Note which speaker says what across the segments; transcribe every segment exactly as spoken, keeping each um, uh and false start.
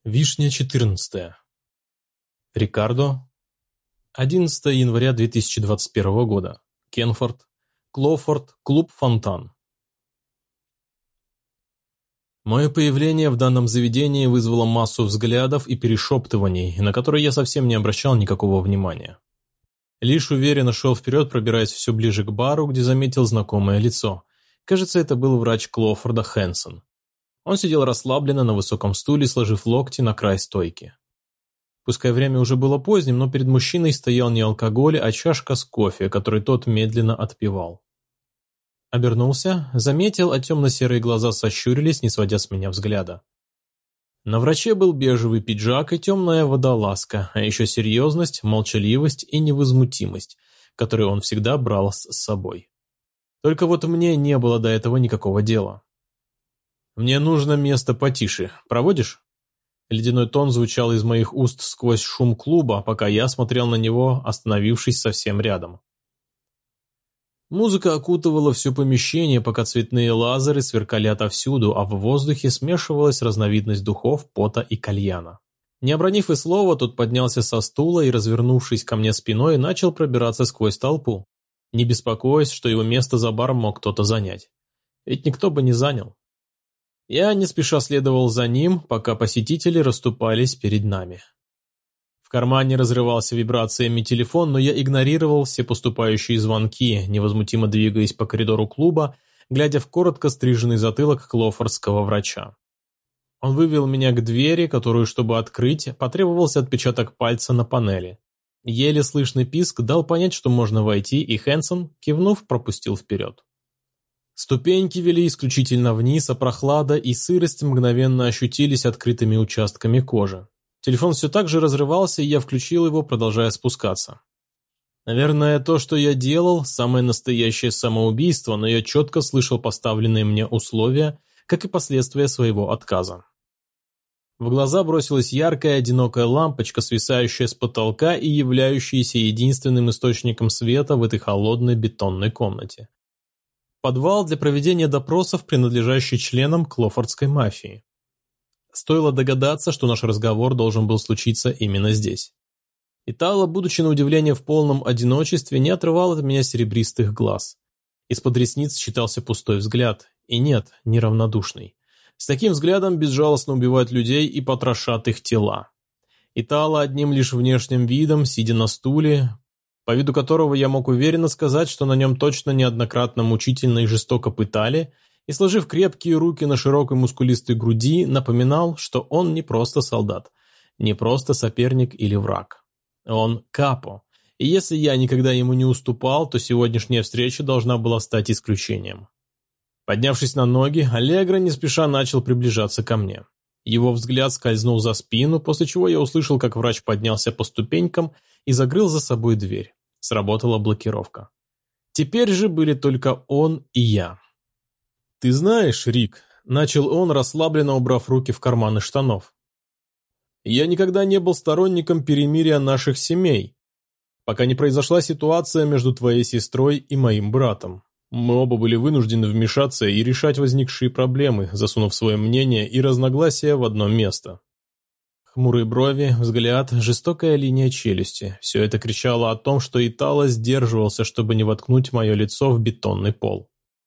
Speaker 1: Вишня четырнадцатая. Рикардо. одиннадцатое января две тысячи двадцать первого года. Кенфорд. Клоуфорд. Клуб «Фонтан». Мое появление в данном заведении вызвало массу взглядов и перешептываний, на которые я совсем не обращал никакого внимания. Лишь уверенно шел вперед, пробираясь все ближе к бару, где заметил знакомое лицо. Кажется, это был врач Клоуфорда Хэнсон. Он сидел расслабленно на высоком стуле, сложив локти на край стойки. Пускай время уже было поздним, но перед мужчиной стоял не алкоголь, а чашка с кофе, который тот медленно отпивал. Обернулся, заметил, а темно-серые глаза сощурились, не сводя с меня взгляда. На враче был бежевый пиджак и темная водолазка, а еще серьезность, молчаливость и невозмутимость, которые он всегда брал с собой. Только вот мне не было до этого никакого дела. «Мне нужно место потише. Проводишь?» Ледяной тон звучал из моих уст сквозь шум клуба, пока я смотрел на него, остановившись совсем рядом. Музыка окутывала все помещение, пока цветные лазеры сверкали отовсюду, а в воздухе смешивалась разновидность духов, пота и кальяна. Не обронив и слова, тот поднялся со стула и, развернувшись ко мне спиной, начал пробираться сквозь толпу, не беспокоясь, что его место за баром мог кто-то занять. Ведь никто бы не занял. Я не спеша следовал за ним, пока посетители расступались перед нами. В кармане разрывался вибрациями телефон, но я игнорировал все поступающие звонки, невозмутимо двигаясь по коридору клуба, глядя в коротко стриженный затылок клоуфордского врача. Он вывел меня к двери, которую, чтобы открыть, потребовался отпечаток пальца на панели. Еле слышный писк дал понять, что можно войти, и Хэнсон, кивнув, пропустил вперед. Ступеньки вели исключительно вниз, а прохлада и сырость мгновенно ощутились открытыми участками кожи. Телефон все так же разрывался, и я включил его, продолжая спускаться. Наверное, то, что я делал, самое настоящее самоубийство, но я четко слышал поставленные мне условия, как и последствия своего отказа. В глаза бросилась яркая одинокая лампочка, свисающая с потолка и являющаяся единственным источником света в этой холодной бетонной комнате. Подвал для проведения допросов, принадлежащий членам клоуфордской мафии. Стоило догадаться, что наш разговор должен был случиться именно здесь. Итало, будучи на удивление в полном одиночестве, не отрывал от меня серебристых глаз. Из-под ресниц читался пустой взгляд, и нет, неравнодушный. С таким взглядом безжалостно убивают людей и потрошат их тела. Итало одним лишь внешним видом, сидя на стуле, по виду которого я мог уверенно сказать, что на нем точно неоднократно мучительно и жестоко пытали, и, сложив крепкие руки на широкой мускулистой груди, напоминал, что он не просто солдат, не просто соперник или враг. Он капо, и если я никогда ему не уступал, то сегодняшняя встреча должна была стать исключением. Поднявшись на ноги, Аллегро не спеша начал приближаться ко мне. Его взгляд скользнул за спину, после чего я услышал, как врач поднялся по ступенькам и закрыл за собой дверь. Сработала блокировка. Теперь же были только он и я. «Ты знаешь, Рик», — начал он, расслабленно убрав руки в карманы штанов, «я никогда не был сторонником перемирия наших семей, пока не произошла ситуация между твоей сестрой и моим братом. Мы оба были вынуждены вмешаться и решать возникшие проблемы, засунув свое мнение и разногласия в одно место». Хмурые брови, взгляд, жестокая линия челюсти – все это кричало о том, что Итало сдерживался, чтобы не воткнуть мое лицо в бетонный пол.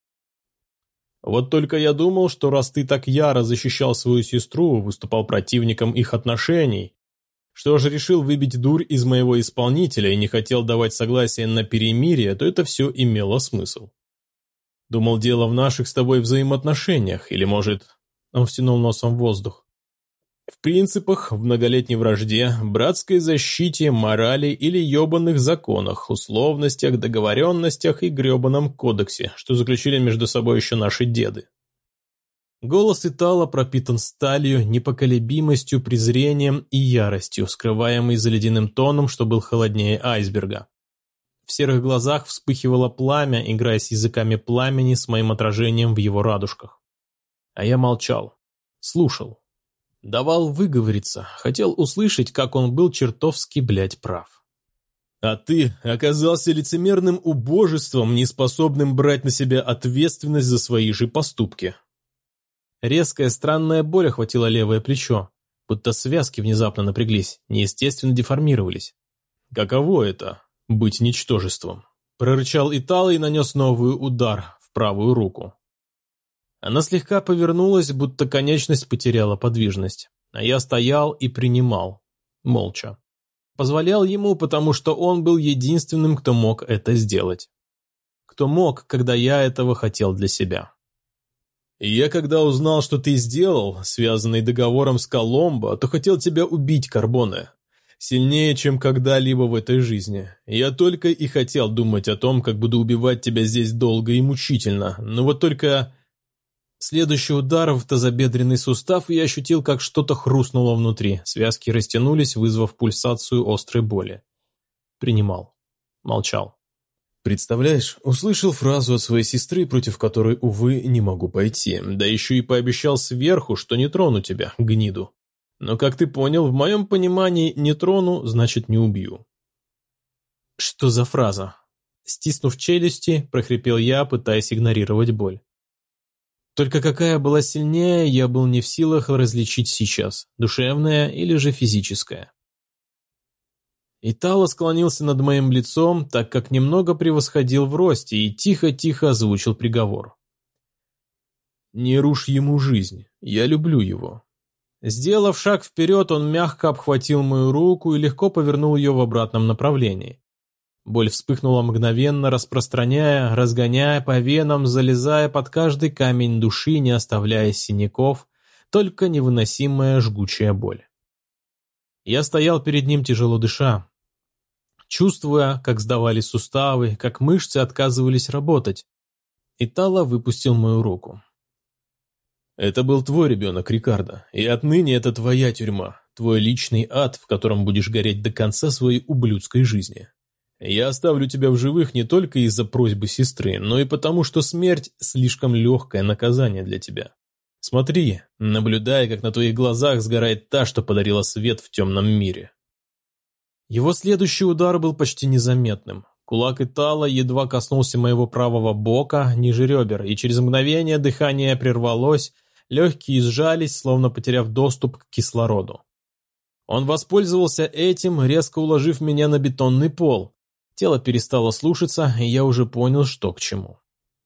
Speaker 1: «Вот только я думал, что раз ты так яро защищал свою сестру, выступал противником их отношений, что же решил выбить дурь из моего исполнителя и не хотел давать согласие на перемирие, то это все имело смысл. Думал, дело в наших с тобой взаимоотношениях, или, может...» Он втянул носом в воздух. «В принципах, в многолетней вражде, братской защите, морали или ебаных законах, условностях, договоренностях и гребаном кодексе, что заключили между собой еще наши деды». Голос Итало пропитан сталью, непоколебимостью, презрением и яростью, скрываемый за ледяным тоном, что был холоднее айсберга. В серых глазах вспыхивало пламя, играя с языками пламени с моим отражением в его радужках. А я молчал, слушал. Давал выговориться, хотел услышать, как он был чертовски, блядь, прав. «А ты оказался лицемерным убожеством, неспособным брать на себя ответственность за свои же поступки». Резкая странная боль охватила левое плечо. будто связки внезапно напряглись, неестественно деформировались. «Каково это — быть ничтожеством?» — прорычал Итало и нанес новый удар в правую руку. Она слегка повернулась, будто конечность потеряла подвижность, а я стоял и принимал, молча. Позволял ему, потому что он был единственным, кто мог это сделать. Кто мог, когда я этого хотел для себя. И я когда узнал, что ты сделал, связанный договором с Коломбо, то хотел тебя убить, Карбоне. Сильнее, чем когда-либо в этой жизни. Я только и хотел думать о том, как буду убивать тебя здесь долго и мучительно. Но вот только... Следующий удар в тазобедренный сустав, и я ощутил, как что-то хрустнуло внутри. Связки растянулись, вызвав пульсацию острой боли. Принимал. Молчал. Представляешь, услышал фразу от своей сестры, против которой, увы, не могу пойти. Да еще и пообещал сверху, что не трону тебя, гниду. Но, как ты понял, в моем понимании «не трону» значит «не убью». Что за фраза? Стиснув челюсти, прохрипел я, пытаясь игнорировать боль. Только какая была сильнее, я был не в силах различить сейчас, душевная или же физическая. Итало склонился над моим лицом, так как немного превосходил в росте, и тихо-тихо озвучил приговор. «Не рушь ему жизнь, я люблю его». Сделав шаг вперед, он мягко обхватил мою руку и легко повернул ее в обратном направлении. Боль вспыхнула мгновенно, распространяя, разгоняя по венам, залезая под каждый камень души, не оставляя синяков, только невыносимая жгучая боль. Я стоял перед ним, тяжело дыша, чувствуя, как сдавались суставы, как мышцы отказывались работать. Итало выпустил мою руку. «Это был твой ребенок, Рикардо, и отныне это твоя тюрьма, твой личный ад, в котором будешь гореть до конца своей ублюдской жизни. Я оставлю тебя в живых не только из-за просьбы сестры, но и потому, что смерть – слишком легкое наказание для тебя. Смотри, наблюдай, как на твоих глазах сгорает та, что подарила свет в темном мире». Его следующий удар был почти незаметным. Кулак Итало едва коснулся моего правого бока, ниже ребер, и через мгновение дыхание прервалось, легкие сжались, словно потеряв доступ к кислороду. Он воспользовался этим, резко уложив меня на бетонный пол. Тело перестало слушаться, и я уже понял, что к чему.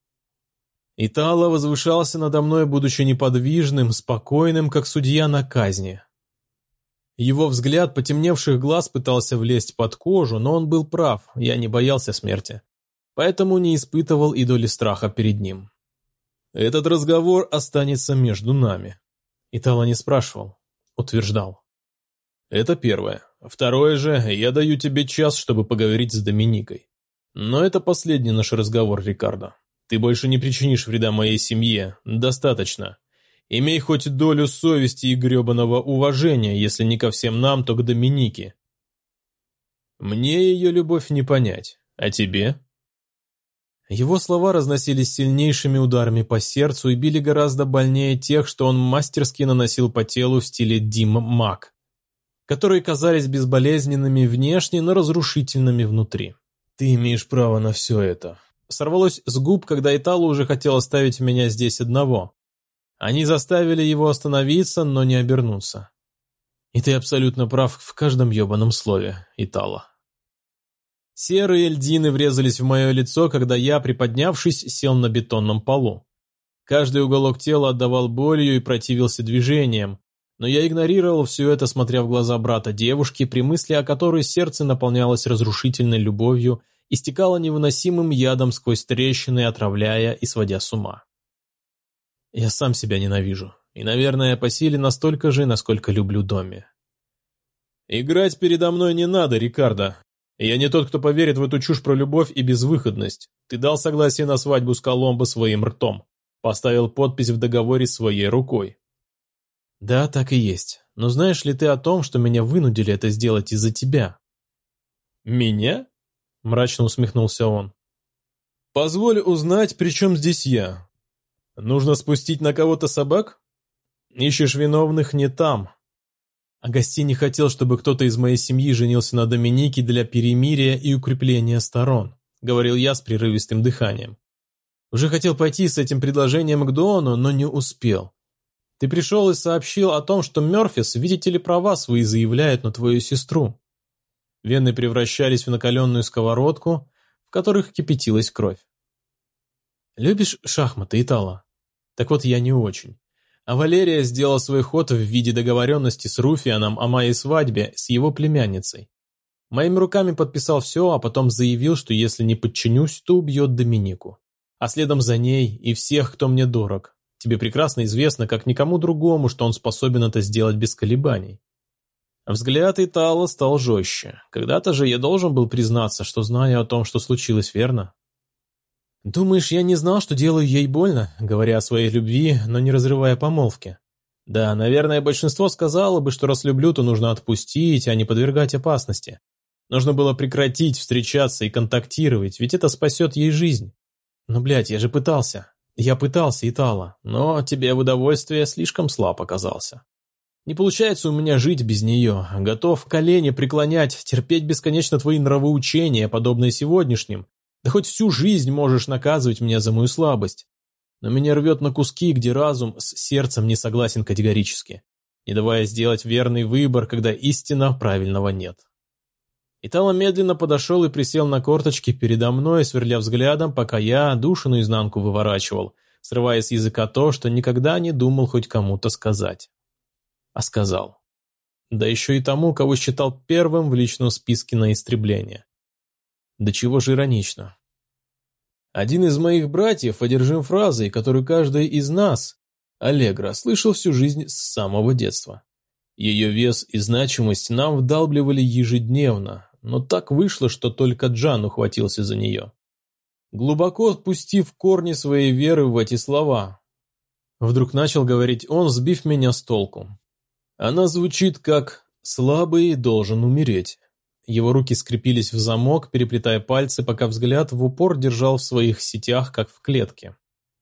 Speaker 1: Итало возвышался надо мной, будучи неподвижным, спокойным, как судья на казни. Его взгляд потемневших глаз пытался влезть под кожу, но он был прав, я не боялся смерти, поэтому не испытывал и доли страха перед ним. «Этот разговор останется между нами». Итало не спрашивал, утверждал. «Это первое. Второе же, я даю тебе час, чтобы поговорить с Доминикой. Но это последний наш разговор, Рикардо. Ты больше не причинишь вреда моей семье. Достаточно. Имей хоть долю совести и гребаного уважения, если не ко всем нам, то к Доминике. Мне ее любовь не понять. А тебе?» Его слова разносились сильнейшими ударами по сердцу и били гораздо больнее тех, что он мастерски наносил по телу в стиле Дим Мак, которые казались безболезненными внешне, но разрушительными внутри. «Ты имеешь право на все это». Сорвалось с губ, когда Итало уже хотел оставить меня здесь одного. Они заставили его остановиться, но не обернуться. И ты абсолютно прав в каждом ебаном слове, Итало. Серые льдины врезались в мое лицо, когда я, приподнявшись, сел на бетонном полу. Каждый уголок тела отдавал болью и противился движениям, но я игнорировал все это, смотря в глаза брата девушки, при мысли о которой сердце наполнялось разрушительной любовью и стекало невыносимым ядом сквозь трещины, отравляя и сводя с ума. Я сам себя ненавижу, и, наверное, по силе настолько же, насколько люблю Домми. «Играть передо мной не надо, Рикардо. Я не тот, кто поверит в эту чушь про любовь и безвыходность. Ты дал согласие на свадьбу с Коломбо своим ртом, поставил подпись в договоре своей рукой». «Да, так и есть. Но знаешь ли ты о том, что меня вынудили это сделать из-за тебя?» «Меня?» – мрачно усмехнулся он. «Позволь узнать, при чем здесь я? Нужно спустить на кого-то собак? Ищешь виновных не там. Агастин не хотел, чтобы кто-то из моей семьи женился на Доминике для перемирия и укрепления сторон», — говорил я с прерывистым дыханием. «Уже хотел пойти с этим предложением к Дону, но не успел. Ты пришел и сообщил о том, что Мёрфис, видите ли, права свои заявляет на твою сестру. Вены превращались в накаленную сковородку, в которых кипятилась кровь. Любишь шахматы, Итало? Так вот, я не очень. А Валерия сделала свой ход в виде договоренности с Руфианом о моей свадьбе с его племянницей. Моими руками подписал все, а потом заявил, что если не подчинюсь, то убьет Доминику. А следом за ней и всех, кто мне дорог. Тебе прекрасно известно, как никому другому, что он способен это сделать без колебаний. Взгляд Итало стал жестче. Когда-то же я должен был признаться, что знаю о том, что случилось, верно? Думаешь, я не знал, что делаю ей больно, говоря о своей любви, но не разрывая помолвки? Да, наверное, большинство сказало бы, что раз люблю, то нужно отпустить, а не подвергать опасности. Нужно было прекратить встречаться и контактировать, ведь это спасет ей жизнь. Но, блядь, я же пытался. Я пытался, Итало, но тебе в удовольствие слишком слаб оказался. Не получается у меня жить без нее. Готов колени преклонять, терпеть бесконечно твои нравоучения, подобные сегодняшним. Да хоть всю жизнь можешь наказывать меня за мою слабость. Но меня рвет на куски, где разум с сердцем не согласен категорически, не давая сделать верный выбор, когда истинно правильного нет. Итало медленно подошел и присел на корточки передо мной, сверля взглядом, пока я душу наизнанку выворачивал, срывая с языка то, что никогда не думал хоть кому-то сказать. А сказал. Да еще и тому, кого считал первым в личном списке на истребление. Да чего же иронично. Один из моих братьев одержим фразой, которую каждый из нас, Аллегра, слышал всю жизнь с самого детства. Ее вес и значимость нам вдалбливали ежедневно, но так вышло, что только Джан ухватился за нее. Глубоко отпустив корни своей веры в эти слова, вдруг начал говорить он, сбив меня с толку. Она звучит как «слабый должен умереть». Его руки скрепились в замок, переплетая пальцы, пока взгляд в упор держал в своих сетях, как в клетке.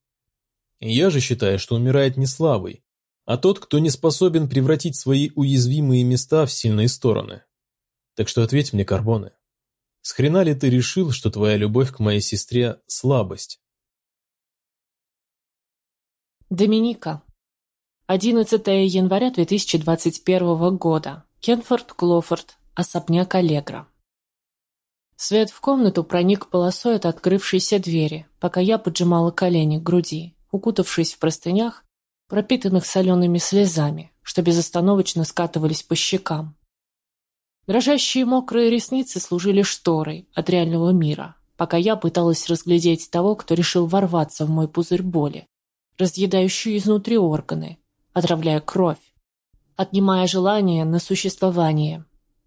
Speaker 1: Я же считаю, что умирает не слабый, а тот, кто не способен превратить свои уязвимые места в сильные стороны. Так что ответь мне, Карбоне, с хрена ли ты решил, что твоя любовь к моей сестре – слабость?
Speaker 2: Доминика. одиннадцатое января две тысячи двадцать первого года. Кенфорд Клофорд. Особняк Аллегра. Свет в комнату проник полосой от открывшейся двери, пока я поджимала колени к груди, укутавшись в простынях, пропитанных солеными слезами, что безостановочно скатывались по щекам. Дрожащие мокрые ресницы служили шторой от реального мира, пока я пыталась разглядеть того, кто решил ворваться в мой пузырь боли, разъедающий изнутри органы, отравляя кровь, отнимая желание на существование.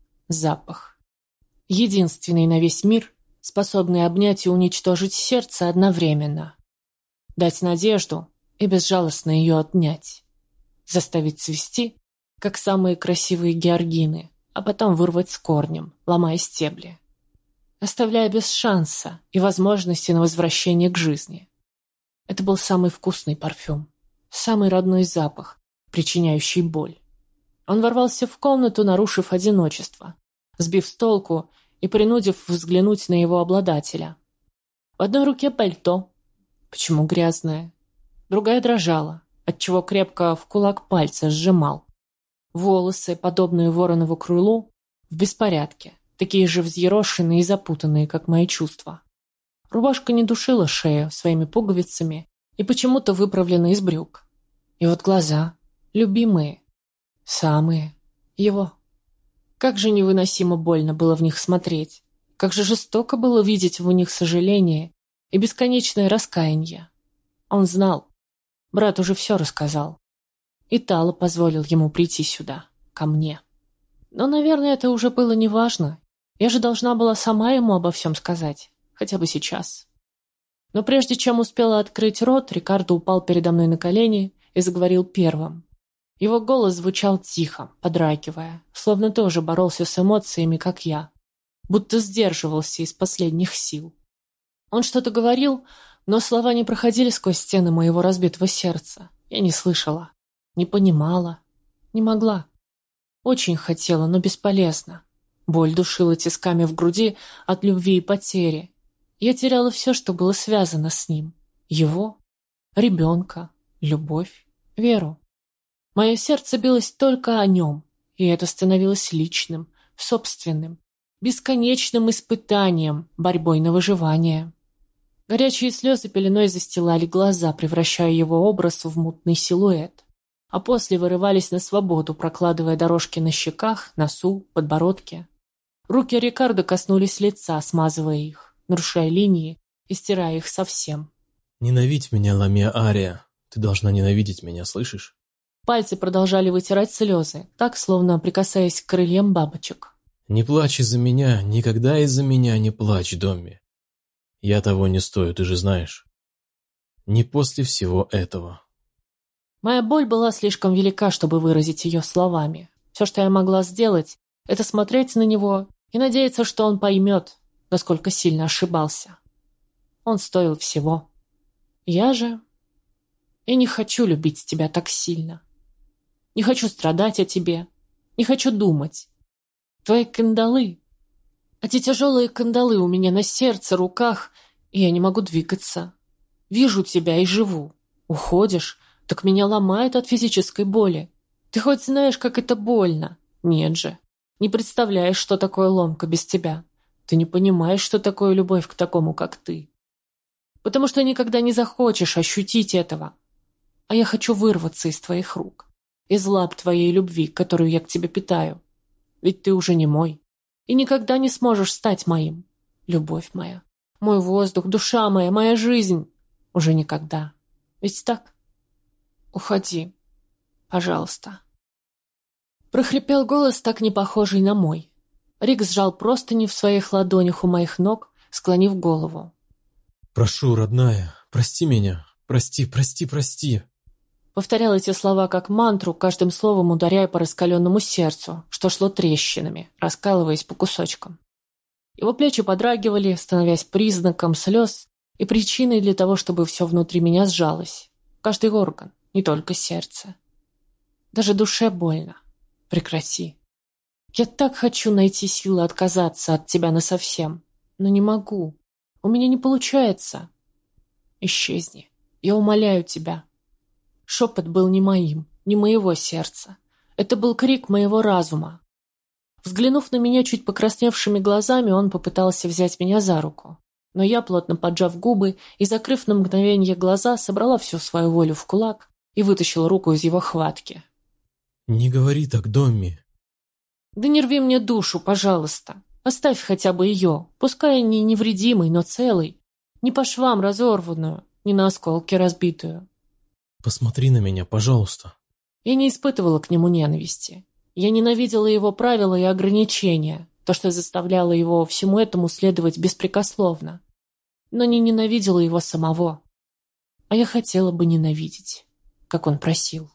Speaker 2: Запах. Единственный на весь мир, способный обнять и уничтожить сердце одновременно. Дать надежду и безжалостно ее отнять. Заставить цвести, как самые красивые георгины, а потом вырвать с корнем, ломая стебли. Оставляя без шанса и возможности на возвращение к жизни. Это был самый вкусный парфюм, самый родной запах, причиняющий боль. Он ворвался в комнату, нарушив одиночество, сбив с толку и принудив взглянуть на его обладателя. В одной руке пальто, почему грязное, другая дрожала, отчего крепко в кулак пальца сжимал. Волосы, подобные воронову крылу, в беспорядке, такие же взъерошенные и запутанные, как мои чувства. Рубашка не душила шею своими пуговицами и почему-то выправлена из брюк. И вот глаза, любимые, самые, его. Как же невыносимо больно было в них смотреть, как же жестоко было видеть в них сожаление и бесконечное раскаяние. Он знал, брат уже все рассказал. Итало позволил ему прийти сюда, ко мне. Но, наверное, это уже было неважно. Я же должна была сама ему обо всем сказать, хотя бы сейчас. Но прежде чем успела открыть рот, Рикардо упал передо мной на колени и заговорил первым. Его голос звучал тихо, подрагивая, словно тоже боролся с эмоциями, как я, будто сдерживался из последних сил. Он что-то говорил, но слова не проходили сквозь стены моего разбитого сердца. Я не слышала, не понимала, не могла. Очень хотела, но бесполезно. Боль душила тисками в груди от любви и потери. Я теряла все, что было связано с ним. Его, ребенка, любовь, веру. Мое сердце билось только о нем, и это становилось личным, собственным, бесконечным испытанием, борьбой на выживание. Горячие слезы пеленой застилали глаза, превращая его образ в мутный силуэт, а после вырывались на свободу, прокладывая дорожки на щеках, носу, подбородке. Руки Рикардо коснулись лица, смазывая их, нарушая линии и стирая их совсем.
Speaker 1: «Ненавидь меня, Ламия Ария. Ты должна ненавидеть меня, слышишь?»
Speaker 2: Пальцы продолжали вытирать слезы, так, словно прикасаясь к крыльям бабочек.
Speaker 1: «Не плачь из-за меня, никогда из-за меня не плачь, Домми. Я того не стою, ты же знаешь. Не после всего этого».
Speaker 2: Моя боль была слишком велика, чтобы выразить ее словами. Все, что я могла сделать, это смотреть на него и надеяться, что он поймет, насколько сильно ошибался. Он стоил всего. Я же... Я не хочу любить тебя так сильно. Не хочу страдать о тебе. Не хочу думать. Твои кандалы... Эти тяжелые кандалы у меня на сердце, руках, и я не могу двигаться. Вижу тебя и живу. Уходишь, так меня ломает от физической боли. Ты хоть знаешь, как это больно? Нет же. Не представляешь, что такое ломка без тебя. Ты не понимаешь, что такое любовь к такому, как ты. Потому что никогда не захочешь ощутить этого. А я хочу вырваться из твоих рук, из лап твоей любви, которую я к тебе питаю. Ведь ты уже не мой. И никогда не сможешь стать моим. Любовь моя, мой воздух, душа моя, моя жизнь. Уже никогда. Ведь так? Уходи, пожалуйста. Прохрипел голос, так не похожий на мой. Рик сжал простыни в своих ладонях у моих ног, склонив голову.
Speaker 1: «Прошу, родная, прости меня. Прости, прости, прости».
Speaker 2: Повторял эти слова как мантру, каждым словом ударяя по раскаленному сердцу, что шло трещинами, раскалываясь по кусочкам. Его плечи подрагивали, становясь признаком слез и причиной для того, чтобы все внутри меня сжалось. Каждый орган, не только сердце. Даже душе больно. Прекрати. Я так хочу найти силы отказаться от тебя насовсем, но не могу. У меня не получается. Исчезни. Я умоляю тебя. Шепот был не моим, не моего сердца. Это был крик моего разума. Взглянув на меня чуть покрасневшими глазами, он попытался взять меня за руку. Но я, плотно поджав губы и закрыв на мгновение глаза, собрала всю свою волю в кулак и вытащила руку из его хватки.
Speaker 1: «Не говори так, Домми».
Speaker 2: «Да не рви мне душу, пожалуйста. Оставь хотя бы ее, пускай не невредимой, но целой. Не по швам разорванную, не на осколки разбитую».
Speaker 1: «Посмотри на меня, пожалуйста».
Speaker 2: Я не испытывала к нему ненависти. Я ненавидела его правила и ограничения, то, что заставляло его всему этому следовать беспрекословно. Но не ненавидела его самого. А я хотела бы ненавидеть, как он просил.